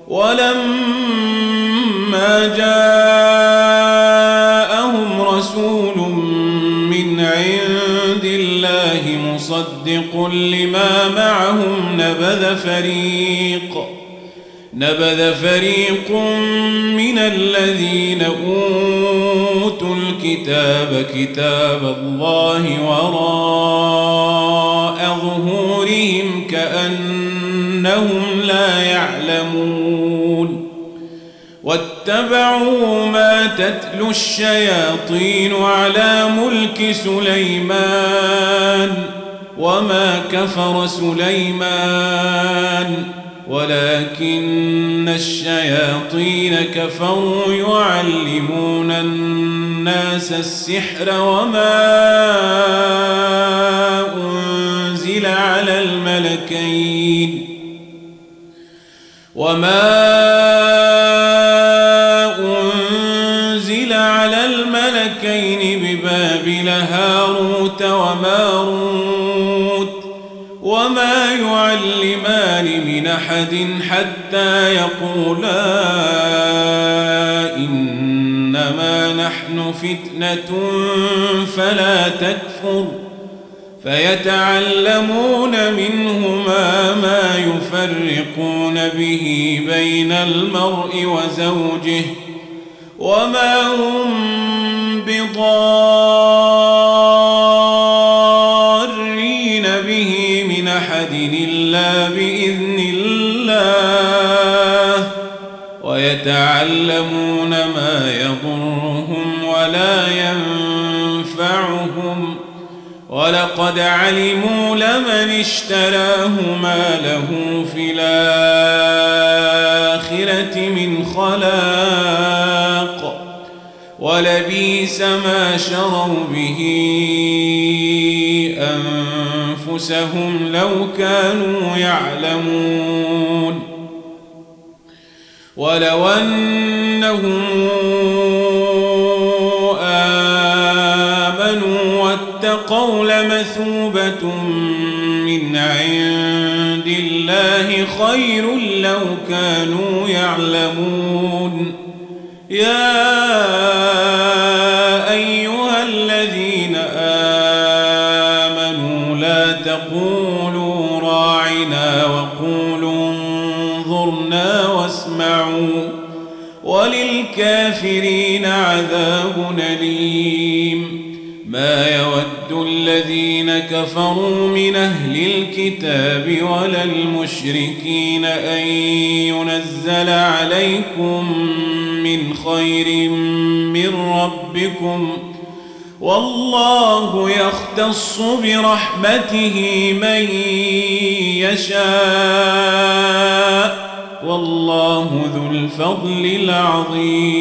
ولما جاءهم رسول من عند الله مصدق لما معهم نبذ فريق من الذين أوتوا الكتاب كتاب الله وراء ظهورهم كأنهم لا يعلمون واتبعوا ما تتلو الشياطين على ملك سليمان وما كفر سليمان ولكن الشياطين كفروا يعلمون الناس السحر وما أنزل على الملكين ببابل هاروت وماروت وما يعلمان من أحد حتى يقولا إنما نحن فتنة فلا تكفر فيتعلمون منهما ما يفرقون به بين المرء وزوجه وما هم بضارين به من أحد إلا بإذن الله ويتعلمون ما يضرهم ولا ينفعهم ولقد علموا لمن اشتراه ما له في الآخرة من خلاق ولبئس ما شروا به أنفسهم لو كانوا يعلمون ولو أنهم آمنوا واتقوا لمثوبة من عند الله خير لو كانوا يعلمون يا أيها الذين آمنوا لا تقولوا راعنا وقولوا انظرنا واسمعوا وللكافرين عذاب أليم ما يود الذين كفروا من أهل الكتاب ولا المشركين أن ينزل عليكم من خير من ربكم والله يختص برحمته من يشاء والله ذو الفضل العظيم